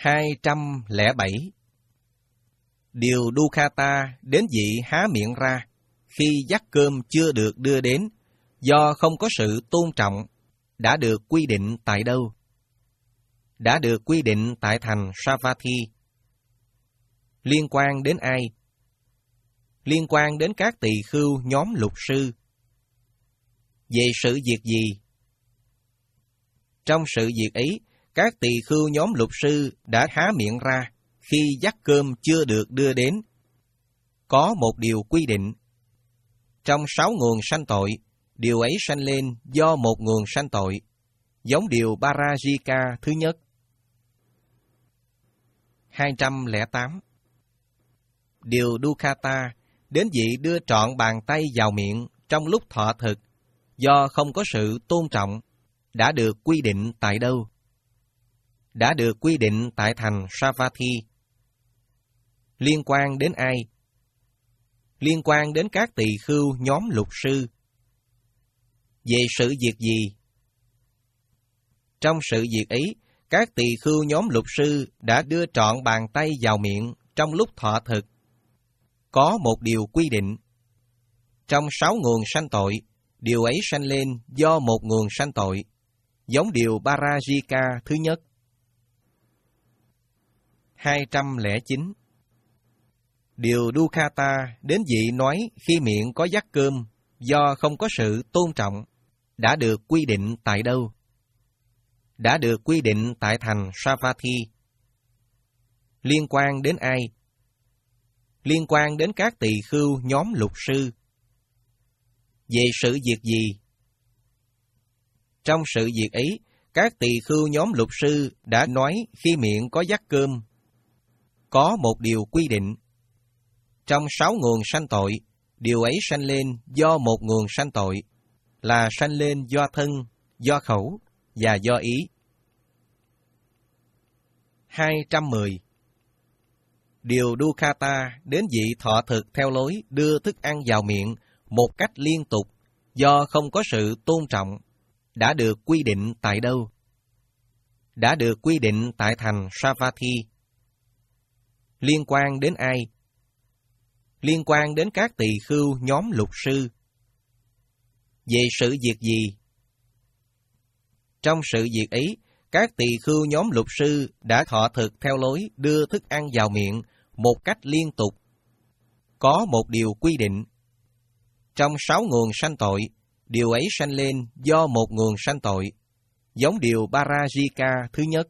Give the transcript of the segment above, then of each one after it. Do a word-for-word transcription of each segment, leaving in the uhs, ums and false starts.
hai trăm lẻ bảy. Điều Dukkata đến vị há miệng ra khi dắt cơm chưa được đưa đến, do không có sự tôn trọng, đã được quy định tại đâu? Đã được quy định tại thành Savatthi. Liên quan đến ai? Liên quan đến các tỳ khưu nhóm lục sư. Về sự việc gì? Trong sự việc ấy, các tỳ khưu nhóm lục sư đã há miệng ra khi dắt cơm chưa được đưa đến. Có một điều quy định. Trong sáu nguồn sanh tội, điều ấy sanh lên do một nguồn sanh tội, giống điều Parajika thứ nhất. hai trăm lẻ tám. Điều Dukkata đến vị đưa trọn bàn tay vào miệng trong lúc thọ thực, do không có sự tôn trọng, đã được quy định tại đâu? Đã được quy định tại thành Savatthi. Liên quan đến ai? Liên quan đến các tỳ khưu nhóm lục sư. Về sự việc gì? Trong sự việc ấy, các tỳ khưu nhóm lục sư đã đưa trọn bàn tay vào miệng trong lúc thọ thực. Có một điều quy định. Trong sáu nguồn sanh tội, điều ấy sanh lên do một nguồn sanh tội, giống điều Parajika thứ nhất. hai trăm lẻ chín. Điều Dukkata đến vị nói khi miệng có dắt cơm, do không có sự tôn trọng, đã được quy định tại đâu? Đã được quy định tại thành Savatthi. Liên quan đến ai? Liên quan đến các tỳ khưu nhóm lục sư. Về sự việc gì? Trong sự việc ấy, các tỳ khưu nhóm lục sư đã nói khi miệng có dắt cơm. Có một điều quy định. Trong sáu nguồn sanh tội, điều ấy sanh lên do một nguồn sanh tội, là sanh lên do thân, do khẩu và do ý. hai trăm mười. Điều Dukkata đến vị thọ thực theo lối đưa thức ăn vào miệng một cách liên tục, do không có sự tôn trọng, đã được quy định tại đâu? Đã được quy định tại thành Savatthi. Liên quan đến ai? Liên quan đến các tỳ khưu nhóm lục sư. Về sự việc gì? Trong sự việc ấy, các tỳ khưu nhóm lục sư đã thọ thực theo lối đưa thức ăn vào miệng một cách liên tục. Có một điều quy định. Trong sáu nguồn sanh tội, điều ấy sanh lên do một nguồn sanh tội, giống điều Parajika thứ nhất.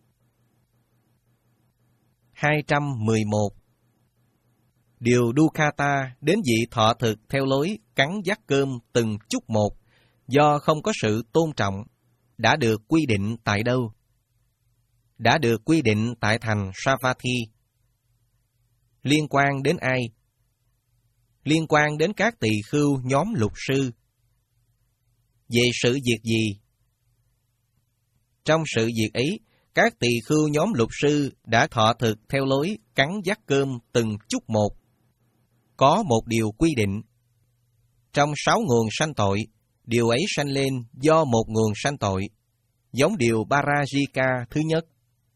hai trăm mười một. Điều Dukkata đến vị thọ thực theo lối cắn dắt cơm từng chút một, do không có sự tôn trọng, đã được quy định tại đâu? Đã được quy định tại thành Savatthi. Liên quan đến ai? Liên quan đến các tỳ khưu nhóm lục sư. Về sự việc gì? Trong sự việc ấy, các tỳ khưu nhóm lục sư đã thọ thực theo lối cắn dắt cơm từng chút một. Có một điều quy định. Trong sáu nguồn sanh tội, điều ấy sanh lên do một nguồn sanh tội, giống điều Parajika thứ nhất.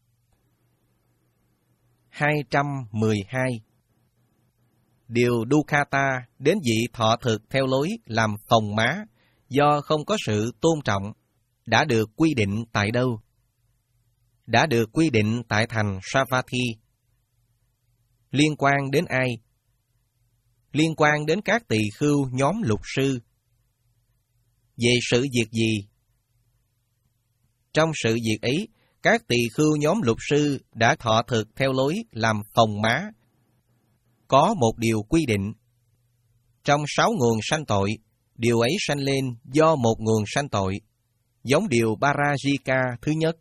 hai trăm mười hai. Điều Dukkata đến vị thọ thực theo lối làm phồng má, do không có sự tôn trọng, đã được quy định tại đâu? Đã được quy định tại thành Savatthi. Liên quan đến ai? Liên quan đến các tỳ khưu nhóm lục sư. Về sự việc gì? Trong sự việc ấy, các tỳ khưu nhóm lục sư đã thọ thực theo lối làm phồng má. Có một điều quy định. Trong sáu nguồn sanh tội, điều ấy sanh lên do một nguồn sanh tội, giống điều Parajika thứ nhất.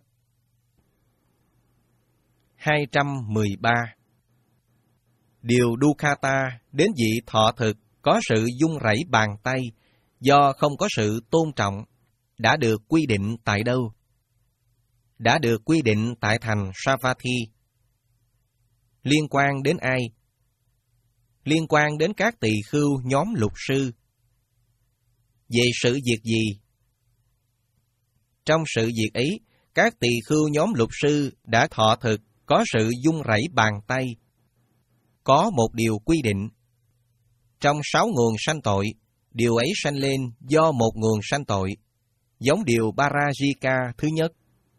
hai trăm mười ba. Điều Dukkata đến vị thọ thực có sự run rẩy bàn tay, do không có sự tôn trọng, đã được quy định tại đâu? Đã được quy định tại thành Savatthi. Liên quan đến ai? Liên quan đến các tỳ khưu nhóm lục sư. Về sự việc gì? Trong sự việc ấy, các tỳ khưu nhóm lục sư đã thọ thực có sự rung rẩy bàn tay. Có một điều quy định. Trong sáu nguồn sanh tội, điều ấy sanh lên do một nguồn sanh tội, giống điều Parajika thứ nhất.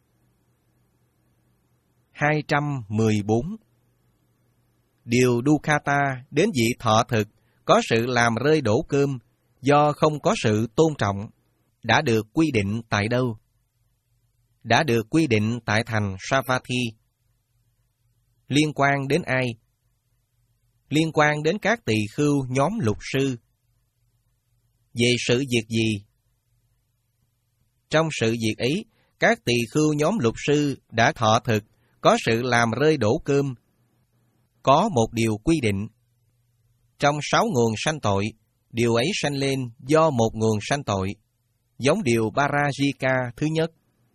hai trăm mười bốn. Điều Dukkata đến vị thọ thực, có sự làm rơi đổ cơm, do không có sự tôn trọng, đã được quy định tại đâu? Đã được quy định tại thành Savatthi. Liên quan đến ai? Liên quan đến các tỳ khưu nhóm lục sư. Về sự việc gì? Trong sự việc ấy, các tỳ khưu nhóm lục sư đã thọ thực, có sự làm rơi đổ cơm. Có một điều quy định. Trong sáu nguồn sanh tội, điều ấy sanh lên do một nguồn sanh tội, giống điều Parajika thứ nhất.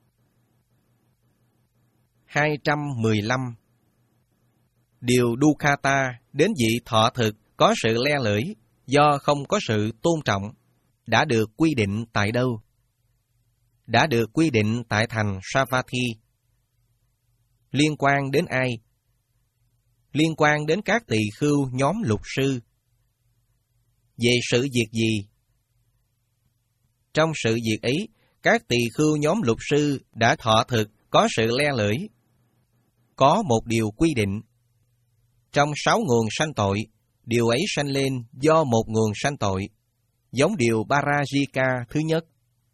hai trăm mười lăm. Điều Dukkata đến vị thọ thực, có sự le lưỡi, do không có sự tôn trọng, đã được quy định tại đâu? Đã được quy định tại thành Savatthi. Liên quan đến ai? Liên quan đến các tỳ khưu nhóm lục sư. Về sự việc gì? Trong sự việc ấy, các tỳ khưu nhóm lục sư đã thọ thực, có sự le lưỡi. Có một điều quy định. Trong sáu nguồn sanh tội, điều ấy sanh lên do một nguồn sanh tội, giống điều Parajika thứ nhất.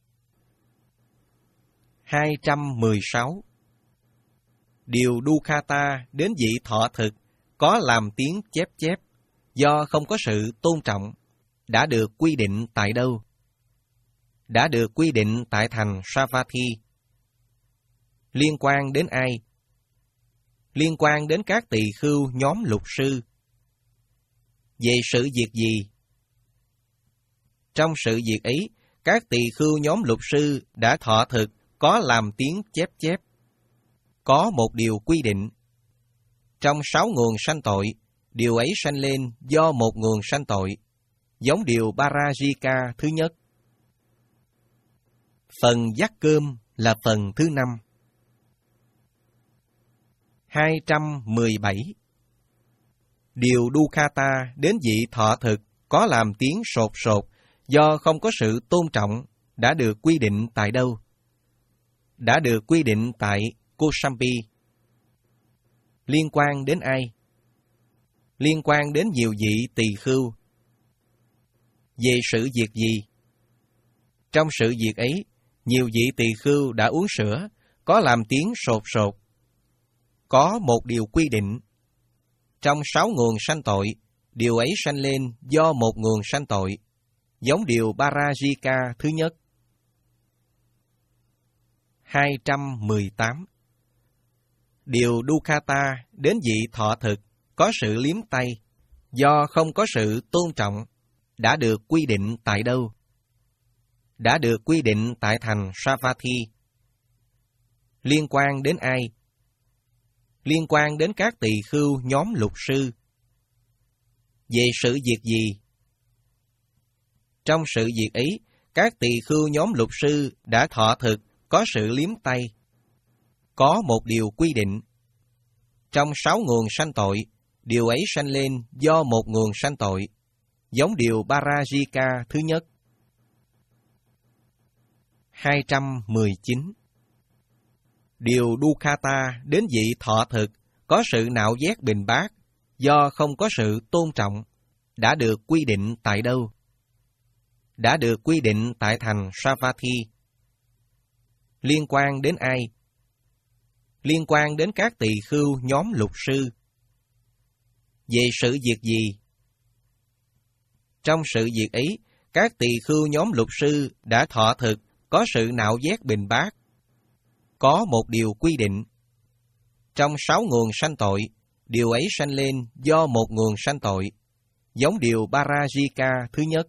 hai trăm mười sáu. Điều Dukkata đến vị thọ thực, có làm tiếng chép chép, do không có sự tôn trọng, đã được quy định tại đâu? Đã được quy định tại thành Savatthi. Liên quan đến ai? Liên quan đến các tỳ khưu nhóm lục sư. Về sự việc gì? Trong sự việc ấy, các tỳ khưu nhóm lục sư đã thọ thực, có làm tiếng chép chép. Có một điều quy định. Trong sáu nguồn sanh tội, điều ấy sanh lên do một nguồn sanh tội, giống điều Parajika thứ nhất. Phần dắt cơm là phần thứ năm. hai trăm mười bảy. Điều Dukkata đến vị thọ thực, có làm tiếng sột sột, do không có sự tôn trọng, đã được quy định tại đâu? Đã được quy định tại Kosambi. Liên quan đến ai? Liên quan đến nhiều vị tỳ khưu. Về sự việc gì? Trong sự việc ấy, nhiều vị tỳ khưu đã uống sữa, có làm tiếng sột sột. Có một điều quy định. Trong sáu nguồn sanh tội, điều ấy sanh lên do một nguồn sanh tội, giống điều Parajika thứ nhất. hai trăm mười tám. Điều Dukkata đến vị thọ thực, có sự liếm tay, do không có sự tôn trọng, đã được quy định tại đâu? Đã được quy định tại thành Savatthi. Liên quan đến ai? Liên quan đến các tỳ khưu nhóm lục sư. Về sự việc gì? Trong sự việc ấy, các tỳ khưu nhóm lục sư đã thọ thực, có sự liếm tay. Có một điều quy định. Trong sáu nguồn sanh tội, điều ấy sanh lên do một nguồn sanh tội, giống điều Parajika thứ nhất. hai trăm mười chín. Điều Dukkata đến vị thọ thực, có sự nạo vét bình bát, do không có sự tôn trọng, đã được quy định tại đâu? Đã được quy định tại thành Savatthi. Liên quan đến ai? Liên quan đến các tỳ khưu nhóm lục sư. Về sự việc gì? Trong sự việc ấy, các tỳ khưu nhóm lục sư đã thọ thực, có sự nạo vét bình bát. Có một điều quy định. Trong sáu nguồn sanh tội, điều ấy sanh lên do một nguồn sanh tội, giống điều Parajika thứ nhất.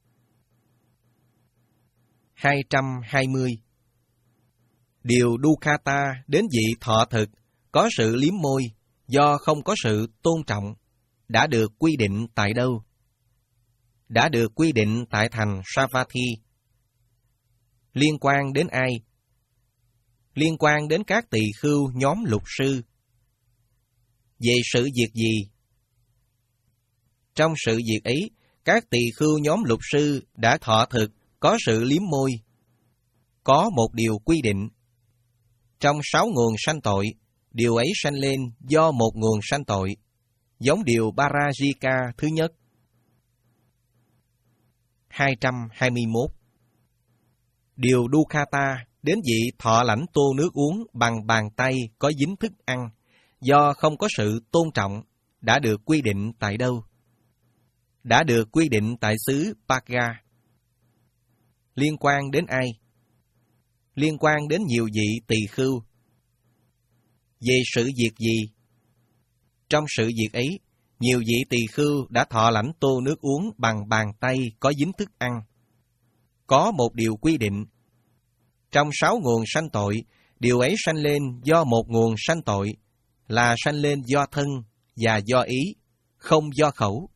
hai trăm hai mươi. Điều Dukkata đến vị thọ thực, có sự liếm môi, do không có sự tôn trọng, đã được quy định tại đâu? Đã được quy định tại thành Savatthi. Liên quan đến ai? Liên quan đến các tỳ khưu nhóm lục sư. Về sự việc gì? Trong sự việc ấy, các tỳ khưu nhóm luật sư đã thọ thực có sự liếm môi. Có một điều quy định. Trong sáu nguồn sanh tội, điều ấy sanh lên do một nguồn sanh tội, giống điều Parajika thứ nhất. hai trăm hai mươi mốt. Điều Dukkata đến vị thọ lãnh tô nước uống bằng bàn tay có dính thức ăn, do không có sự tôn trọng, đã được quy định tại đâu? Đã được quy định tại xứ Paga. Liên quan đến ai? Liên quan đến nhiều vị tỳ khưu. Về sự việc gì? Trong sự việc ấy, nhiều vị tỳ khưu đã thọ lãnh tô nước uống bằng bàn tay có dính thức ăn. Có một điều quy định. Trong sáu nguồn sanh tội, điều ấy sanh lên do một nguồn sanh tội, là sanh lên do thân và do ý, không do khẩu.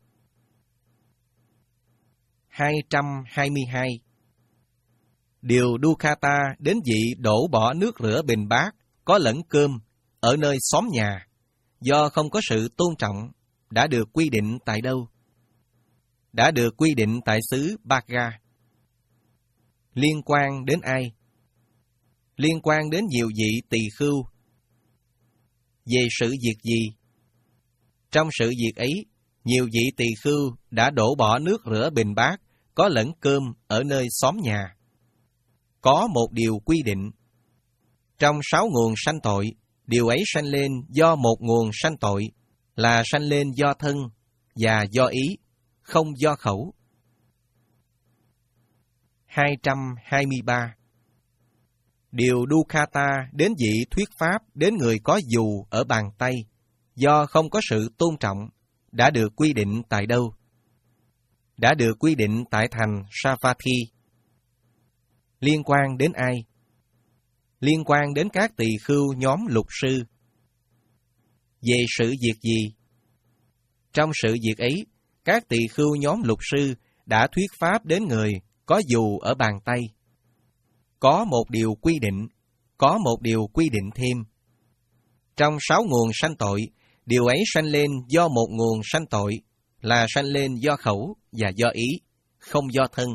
hai trăm hai mươi hai. Điều Dukkata đến vị đổ bỏ nước rửa bình bát, có lẫn cơm, ở nơi xóm nhà, do không có sự tôn trọng, đã được quy định tại đâu? Đã được quy định tại xứ Paga. Liên quan đến ai? Liên quan đến nhiều vị tỳ khưu. Về sự việc gì? Trong sự việc ấy, nhiều vị tỳ khưu đã đổ bỏ nước rửa bình bát, có lẫn cơm ở nơi xóm nhà. Có một điều quy định. Trong sáu nguồn sanh tội, điều ấy sanh lên do một nguồn sanh tội, là sanh lên do thân và do ý, không do khẩu. hai trăm hai mươi ba. Điều Dukkata đến vị thuyết pháp đến người có dù ở bàn tay, do không có sự tôn trọng, đã được quy định tại đâu? Đã được quy định tại thành Savatthi. Liên quan đến ai? Liên quan đến các tỳ khưu nhóm luật sư. Về sự việc gì? Trong sự việc ấy, các tỳ khưu nhóm luật sư đã thuyết pháp đến người có dù ở bàn tay. Có một điều quy định, có một điều quy định thêm. Trong sáu nguồn sanh tội, điều ấy sanh lên do một nguồn sanh tội, là sanh lên do khẩu và do ý, không do thân.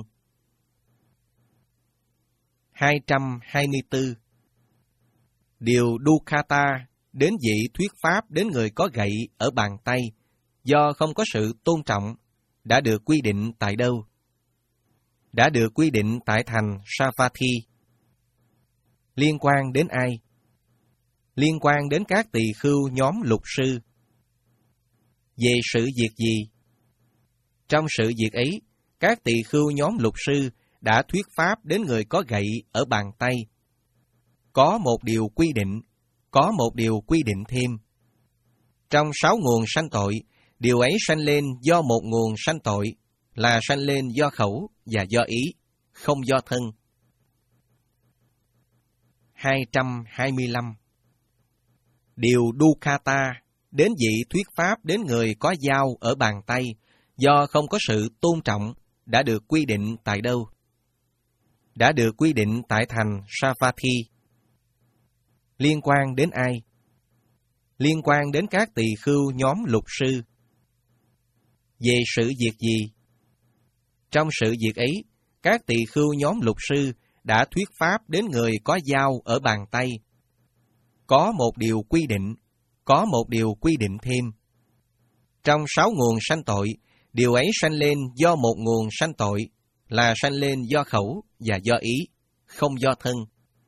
hai trăm hai mươi tư. Điều Dukkata đến vị thuyết pháp đến người có gậy ở bàn tay, do không có sự tôn trọng, đã được quy định tại đâu? Đã được quy định tại thành Savatthi. Liên quan đến ai? Liên quan đến các tỳ khưu nhóm luật sư. Về sự việc gì? Trong sự việc ấy, các tỳ khưu nhóm luật sư đã thuyết pháp đến người có gậy ở bàn tay. Có một điều quy định, có một điều quy định thêm. Trong sáu nguồn sanh tội, điều ấy sanh lên do một nguồn sanh tội, là sanh lên do khẩu và do ý, không do thân. hai trăm hai mươi lăm. Điều Dukkata đến vị thuyết pháp đến người có dao ở bàn tay, do không có sự tôn trọng, đã được quy định tại đâu? Đã được quy định tại thành Savatthi. Liên quan đến ai? Liên quan đến các tỳ khưu nhóm luật sư. Về sự việc gì? Trong sự việc ấy, các tỳ khưu nhóm luật sư đã thuyết pháp đến người có dao ở bàn tay. Có một điều quy định, có một điều quy định thêm. Trong sáu nguồn sanh tội, điều ấy sanh lên do một nguồn sanh tội, là sanh lên do khẩu và do ý, không do thân.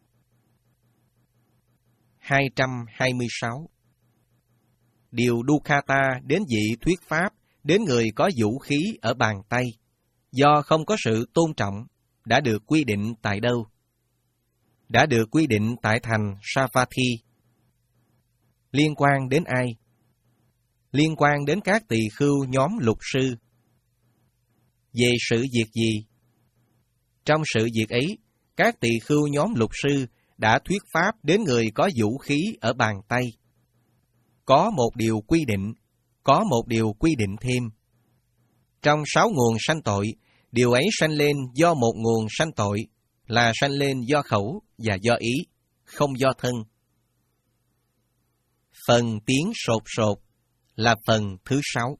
hai trăm hai mươi sáu. Điều Dukkata đến vị thuyết pháp đến người có vũ khí ở bàn tay, do không có sự tôn trọng, đã được quy định tại đâu? Đã được quy định tại thành Savatthi. Liên quan đến ai? Liên quan đến các tỳ khưu nhóm luật sư. Về sự việc gì? Trong sự việc ấy, các tỳ khưu nhóm luật sư đã thuyết pháp đến người có vũ khí ở bàn tay. Có một điều quy định, có một điều quy định thêm. Trong sáu nguồn sanh tội, điều ấy sanh lên do một nguồn sanh tội, là sanh lên do khẩu và do ý, không do thân. Phần tiếng sột sột là phần thứ sáu.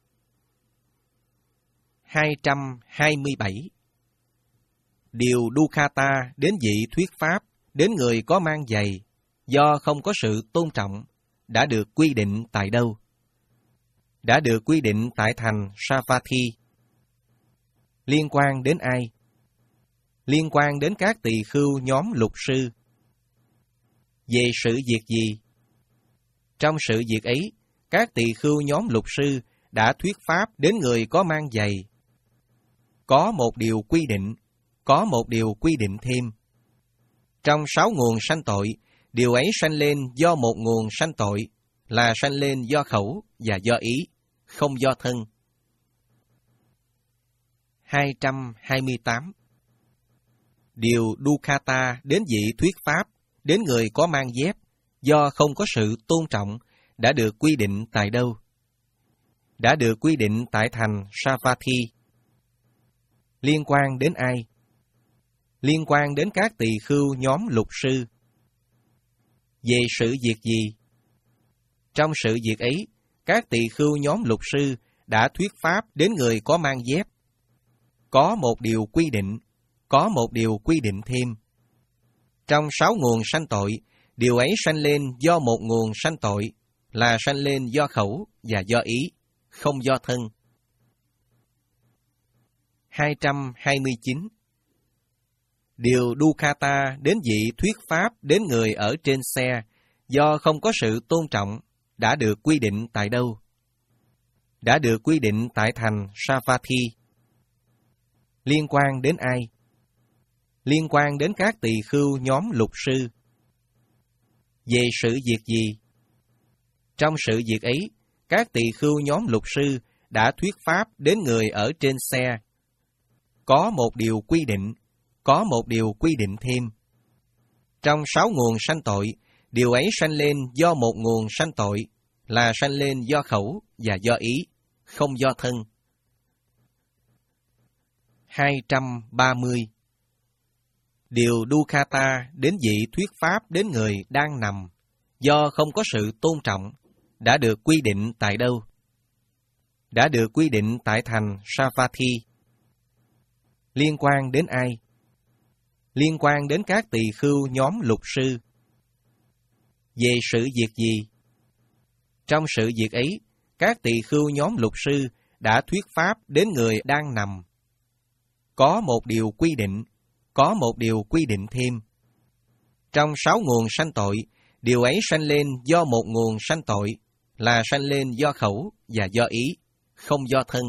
hai trăm hai mươi bảy. Điều Dukkata đến vị thuyết pháp đến người có mang giày do không có sự tôn trọng đã được quy định tại đâu? Đã được quy định tại thành Savatthi. Liên quan đến ai? Liên quan đến các tỳ khưu nhóm lục sư. Về sự việc gì? Trong sự việc ấy, các tỳ khưu nhóm lục sư đã thuyết pháp đến người có mang giày. Có một điều quy định, có một điều quy định thêm. Trong sáu nguồn sanh tội, điều ấy sanh lên do một nguồn sanh tội, là sanh lên do khẩu và do ý, không do thân. hai trăm hai mươi tám. Điều Dukkata đến vị thuyết pháp đến người có mang dép do không có sự tôn trọng đã được quy định tại đâu? Đã được quy định tại thành Savatthi. Liên quan đến ai? Liên quan đến các tỳ khưu nhóm lục sư. Về sự việc gì? Trong sự việc ấy, các tỳ khưu nhóm lục sư đã thuyết pháp đến người có mang dép. Có một điều quy định, có một điều quy định thêm. Trong sáu nguồn sanh tội, điều ấy sanh lên do một nguồn sanh tội, là sanh lên do khẩu và do ý, không do thân. hai trăm hai mươi chín. Điều Dukkata đến vị thuyết pháp đến người ở trên xe do không có sự tôn trọng đã được quy định tại đâu? Đã được quy định tại thành Savatthi. Liên quan đến ai? Liên quan đến các tỳ khưu nhóm lục sư. Về sự việc gì? Trong sự việc ấy, các tỳ khưu nhóm lục sư đã thuyết pháp đến người ở trên xe. Có một điều quy định, có một điều quy định thêm. Trong sáu nguồn sanh tội, điều ấy sanh lên do một nguồn sanh tội, là sanh lên do khẩu và do ý, không do thân. hai trăm ba mươi. Điều Dukkata đến vị thuyết pháp đến người đang nằm do không có sự tôn trọng đã được quy định tại đâu? Đã được quy định tại thành Savatthi. Liên quan đến ai? Liên quan đến các tỳ khưu nhóm lục sư. Về sự việc gì? Trong sự việc ấy, các tỳ khưu nhóm lục sư đã thuyết pháp đến người đang nằm. Có một điều quy định, có một điều quy định thêm. Trong sáu nguồn sanh tội, điều ấy sanh lên do một nguồn sanh tội, là sanh lên do khẩu và do ý, không do thân.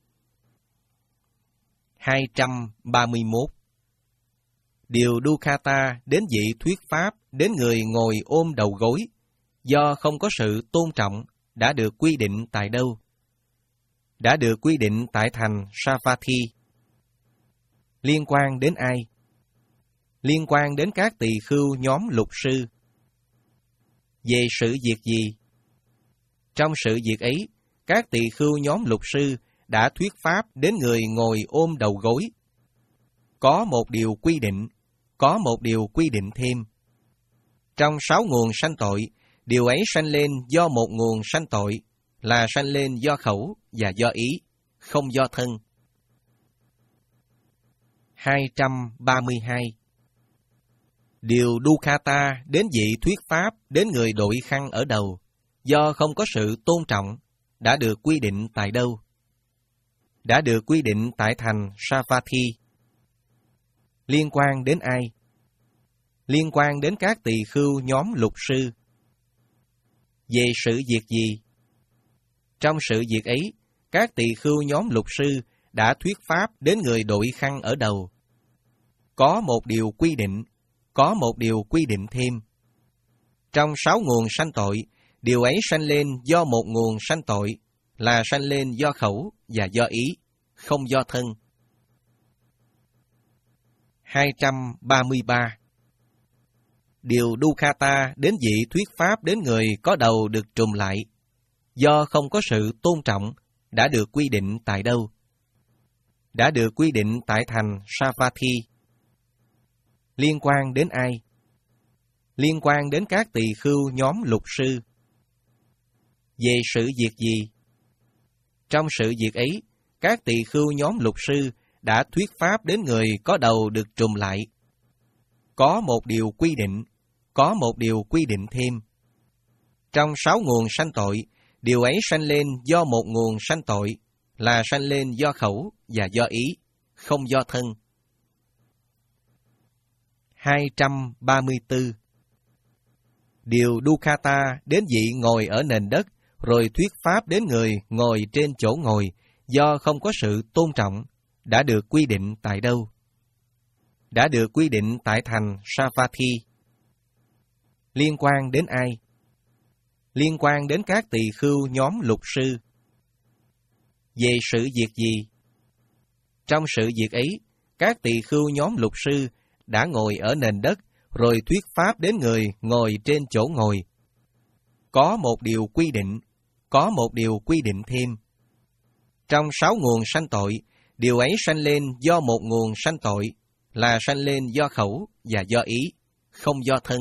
hai trăm ba mươi mốt. Điều Dukkata đến vị thuyết pháp đến người ngồi ôm đầu gối do không có sự tôn trọng đã được quy định tại đâu? Đã được quy định tại thành Savatthi. Liên quan đến ai? Liên quan đến các tỳ khưu nhóm lục sư. Về sự việc gì? Trong sự việc ấy, các tỳ khưu nhóm lục sư đã thuyết pháp đến người ngồi ôm đầu gối. Có một điều quy định, có một điều quy định thêm. Trong sáu nguồn sanh tội, điều ấy sanh lên do một nguồn sanh tội, là sanh lên do khẩu và do ý, không do thân. hai trăm ba mươi hai. Điều Dukkata đến vị thuyết pháp đến người đội khăn ở đầu do không có sự tôn trọng đã được quy định tại đâu? Đã được quy định tại thành Savatthi. Liên quan đến ai? Liên quan đến các tỳ khưu nhóm lục sư. Về sự việc gì? Trong sự việc ấy, các tỳ khưu nhóm lục sư đã thuyết pháp đến người đội khăn ở đầu. Có một điều quy định, có một điều quy định thêm. Trong sáu nguồn sanh tội, điều ấy sanh lên do một nguồn sanh tội, là sanh lên do khẩu và do ý, không do thân. hai trăm ba mươi ba. Điều Dukkata đến vị thuyết pháp đến người có đầu được trùm lại, do không có sự tôn trọng, đã được quy định tại đâu? Đã được quy định tại thành Savatthi. Liên quan đến ai? Liên quan đến các tỳ khưu nhóm lục sư. Về sự việc gì? Trong sự việc ấy, các tỳ khưu nhóm luật sư đã thuyết pháp đến người có đầu được trùm lại. Có một điều quy định, có một điều quy định thêm. Trong sáu nguồn sanh tội, điều ấy sanh lên do một nguồn sanh tội, là sanh lên do khẩu và do ý, không do thân. hai trăm ba mươi tư. Điều Dukkata đến vị ngồi ở nền đất, rồi thuyết pháp đến người ngồi trên chỗ ngồi, do không có sự tôn trọng, đã được quy định tại đâu? Đã được quy định tại thành Savatthi. Liên quan đến ai? Liên quan đến các tỳ khưu nhóm luật sư. Về sự việc gì? Trong sự việc ấy, các tỳ khưu nhóm luật sư đã ngồi ở nền đất, rồi thuyết pháp đến người ngồi trên chỗ ngồi. Có một điều quy định, có một điều quy định thêm. Trong sáu nguồn sanh tội, điều ấy sanh lên do một nguồn sanh tội, là sanh lên do khẩu và do ý, không do thân.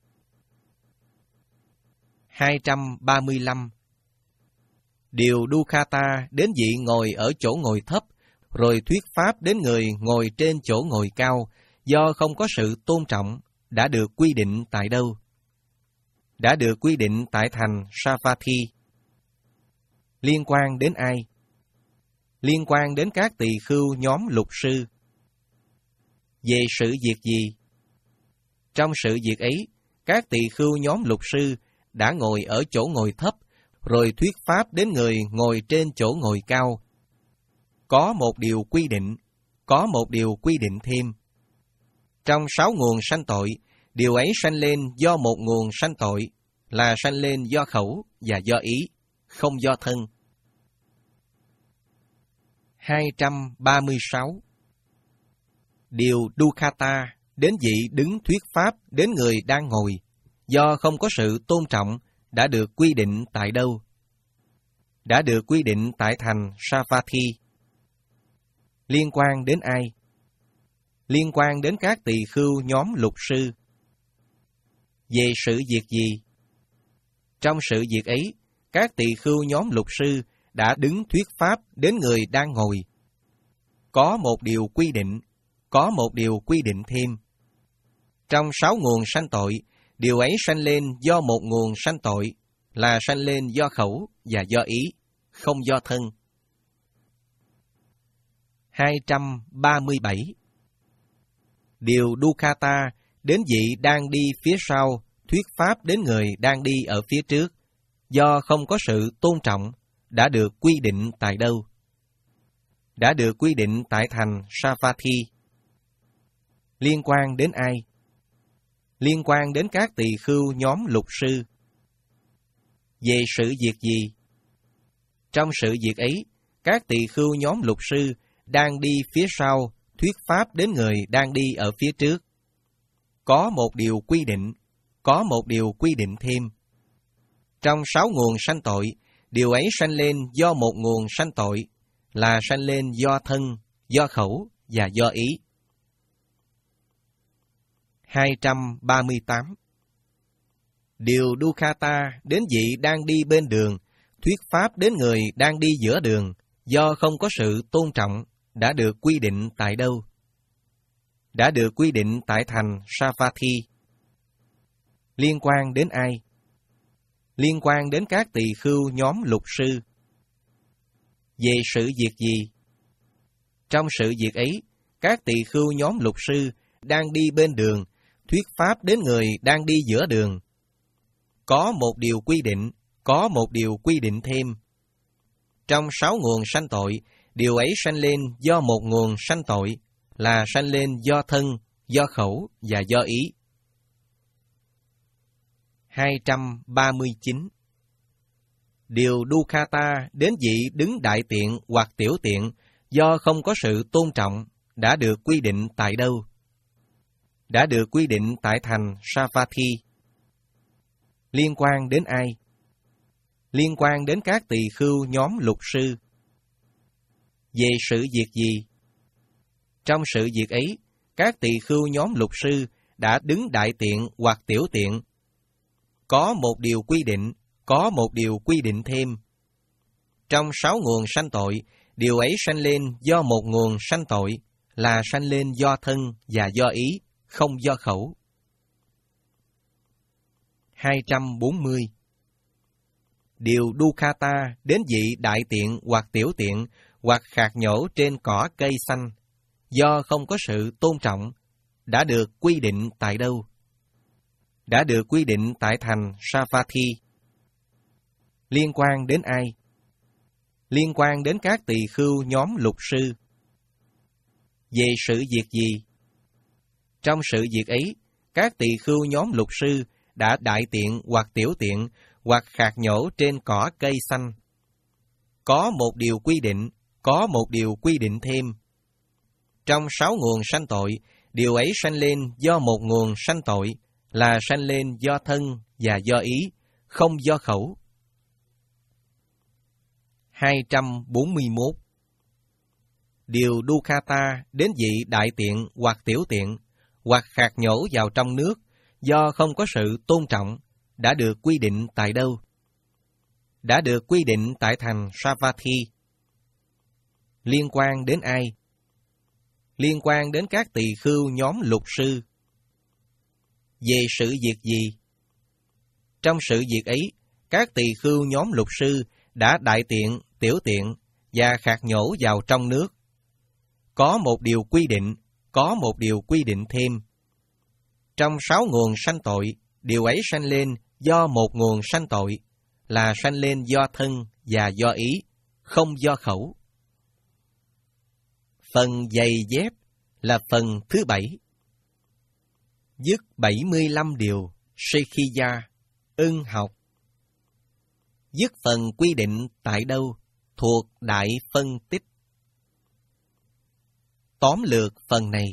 hai trăm ba mươi lăm. Điều Dukkata đến vị ngồi ở chỗ ngồi thấp, rồi thuyết pháp đến người ngồi trên chỗ ngồi cao, do không có sự tôn trọng, đã được quy định tại đâu? Đã được quy định tại thành Savatthi. Liên quan đến ai? Liên quan đến các tỳ khưu nhóm luật sư. Về sự việc gì? Trong sự việc ấy, các tỳ khưu nhóm luật sư đã ngồi ở chỗ ngồi thấp, rồi thuyết pháp đến người ngồi trên chỗ ngồi cao. Có một điều quy định, có một điều quy định thêm. Trong sáu nguồn sanh tội, điều ấy sanh lên do một nguồn sanh tội, là sanh lên do khẩu và do ý, không do thân. hai trăm ba mươi sáu. Điều Dukkata đến vị đứng thuyết pháp đến người đang ngồi, do không có sự tôn trọng, đã được quy định tại đâu? Đã được quy định tại thành Savatthi. Liên quan đến ai? Liên quan đến các tỳ khưu nhóm luật sư. Về sự việc gì? Trong sự việc ấy, các tỳ khưu nhóm luật sư đã đứng thuyết pháp đến người đang ngồi. Có một điều quy định, có một điều quy định thêm. Trong sáu nguồn sanh tội, điều ấy sanh lên do một nguồn sanh tội, là sanh lên do khẩu và do ý, không do thân. hai trăm ba mươi bảy. Điều Dukkata đến vị đang đi phía sau, thuyết pháp đến người đang đi ở phía trước, do không có sự tôn trọng, đã được quy định tại đâu? Đã được quy định tại thành Savatthi. Liên quan đến ai? Liên quan đến các tỳ khưu nhóm luật sư. Về sự việc gì? Trong sự việc ấy, các tỳ khưu nhóm luật sư đang đi phía sau, thuyết pháp đến người đang đi ở phía trước. Có một điều quy định, có một điều quy định thêm. Trong sáu nguồn sanh tội, điều ấy sanh lên do một nguồn sanh tội, là sanh lên do thân, do khẩu và do ý. hai trăm ba mươi tám. Điều Dukkata đến vị đang đi bên đường, thuyết pháp đến người đang đi giữa đường, do không có sự tôn trọng, đã được quy định tại đâu? Đã được quy định tại thành Savatthi. Liên quan đến ai? Liên quan đến các tỳ khưu nhóm luật sư. Về sự việc gì? Trong sự việc ấy, các tỳ khưu nhóm luật sư đang đi bên đường, thuyết pháp đến người đang đi giữa đường. Có một điều quy định, có một điều quy định thêm. Trong sáu nguồn sanh tội, điều ấy sanh lên do một nguồn sanh tội, là sanh lên do thân, do khẩu và do ý. hai trăm ba mươi chín. Điều Dukkata đến vị đứng đại tiện hoặc tiểu tiện, do không có sự tôn trọng, đã được quy định tại đâu? Đã được quy định tại thành Savatthi. Liên quan đến ai? Liên quan đến các tỳ khưu nhóm luật sư. Về sự việc gì? Trong sự việc ấy, các tỳ khưu nhóm luật sư đã đứng đại tiện hoặc tiểu tiện. Có một điều quy định, có một điều quy định thêm. Trong sáu nguồn sanh tội, điều ấy sanh lên do một nguồn sanh tội, là sanh lên do thân và do ý, không do khẩu. hai trăm bốn mươi. Điều Dukkata đến vị đại tiện hoặc tiểu tiện, hoặc khạc nhổ trên cỏ cây xanh, do không có sự tôn trọng, đã được quy định tại đâu? Đã được quy định tại thành Savatthi. Liên quan đến ai? Liên quan đến các tỳ khưu nhóm lục sư. Về sự việc gì? Trong sự việc ấy, các tỳ khưu nhóm lục sư đã đại tiện hoặc tiểu tiện, hoặc khạc nhổ trên cỏ cây xanh. Có một điều quy định, có một điều quy định thêm. Trong sáu nguồn sanh tội, điều ấy sanh lên do một nguồn sanh tội, là sanh lên do thân và do ý, không do khẩu. hai trăm bốn mươi mốt. Điều Dukkata đến vị đại tiện hoặc tiểu tiện, hoặc khạc nhổ vào trong nước, do không có sự tôn trọng, đã được quy định tại đâu? Đã được quy định tại thành Savatthi. Liên quan đến ai? Liên quan đến các tỳ khưu nhóm lục sư. Về sự việc gì? Trong sự việc ấy, các tỳ khưu nhóm lục sư đã đại tiện, tiểu tiện và khạc nhổ vào trong nước. Có một điều quy định, có một điều quy định thêm. Trong sáu nguồn sanh tội, điều ấy sanh lên do một nguồn sanh tội, là sanh lên do thân và do ý, không do khẩu. Phần giày dép là phần thứ bảy. Dứt bảy mươi lăm điều Sekhiya, ưng học. Dứt phần quy định tại đâu, thuộc đại phân tích. Tóm lược phần này.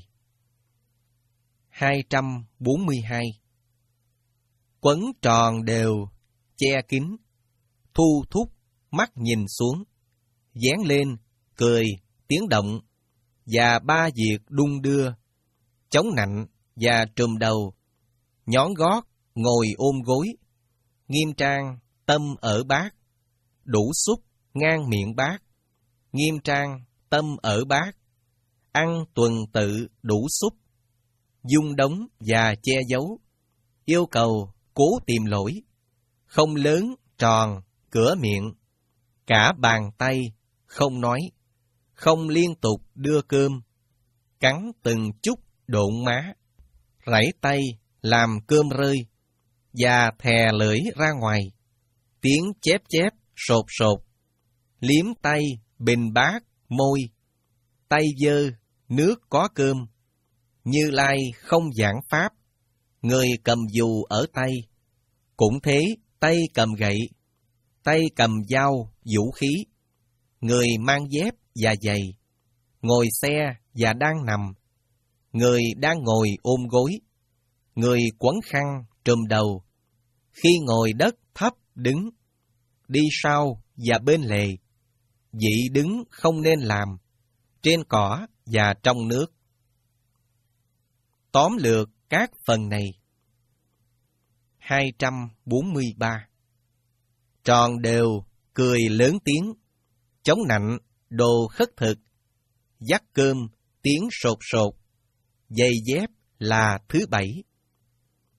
hai trăm bốn mươi hai. Quấn tròn đều, che kín, thu thúc, mắt nhìn xuống, dán lên, cười, tiếng động, và ba việc đung đưa, chống nạnh và trùm đầu, nhón gót, ngồi ôm gối, nghiêm trang, tâm ở bát, đủ xúc, ngang miệng bát, nghiêm trang, tâm ở bát, ăn tuần tự đủ xúc, dung đống và che giấu, yêu cầu, cố tìm lỗi, không lớn, tròn, cửa miệng, cả bàn tay, không nói, không liên tục đưa cơm, cắn từng chút độn má, rảy tay làm cơm rơi, và thè lưỡi ra ngoài, tiếng chép chép, sột sột, liếm tay, bình bát, môi, tay dơ, nước có cơm, Như Lai không giảng pháp, người cầm dù ở tay, cũng thế tay cầm gậy, tay cầm dao, vũ khí, người mang dép và giày, ngồi xe và đang nằm, người đang ngồi ôm gối, người quấn khăn trùm đầu, khi ngồi đất thấp đứng, đi sau và bên lề, vị đứng không nên làm, trên cỏ và trong nước. Tóm lược các phần này. hai trăm bốn mươi ba. Tròn đều, cười lớn tiếng, chống nạnh, đồ khất thực, dắt cơm, tiếng sột sột, giày dép là thứ bảy.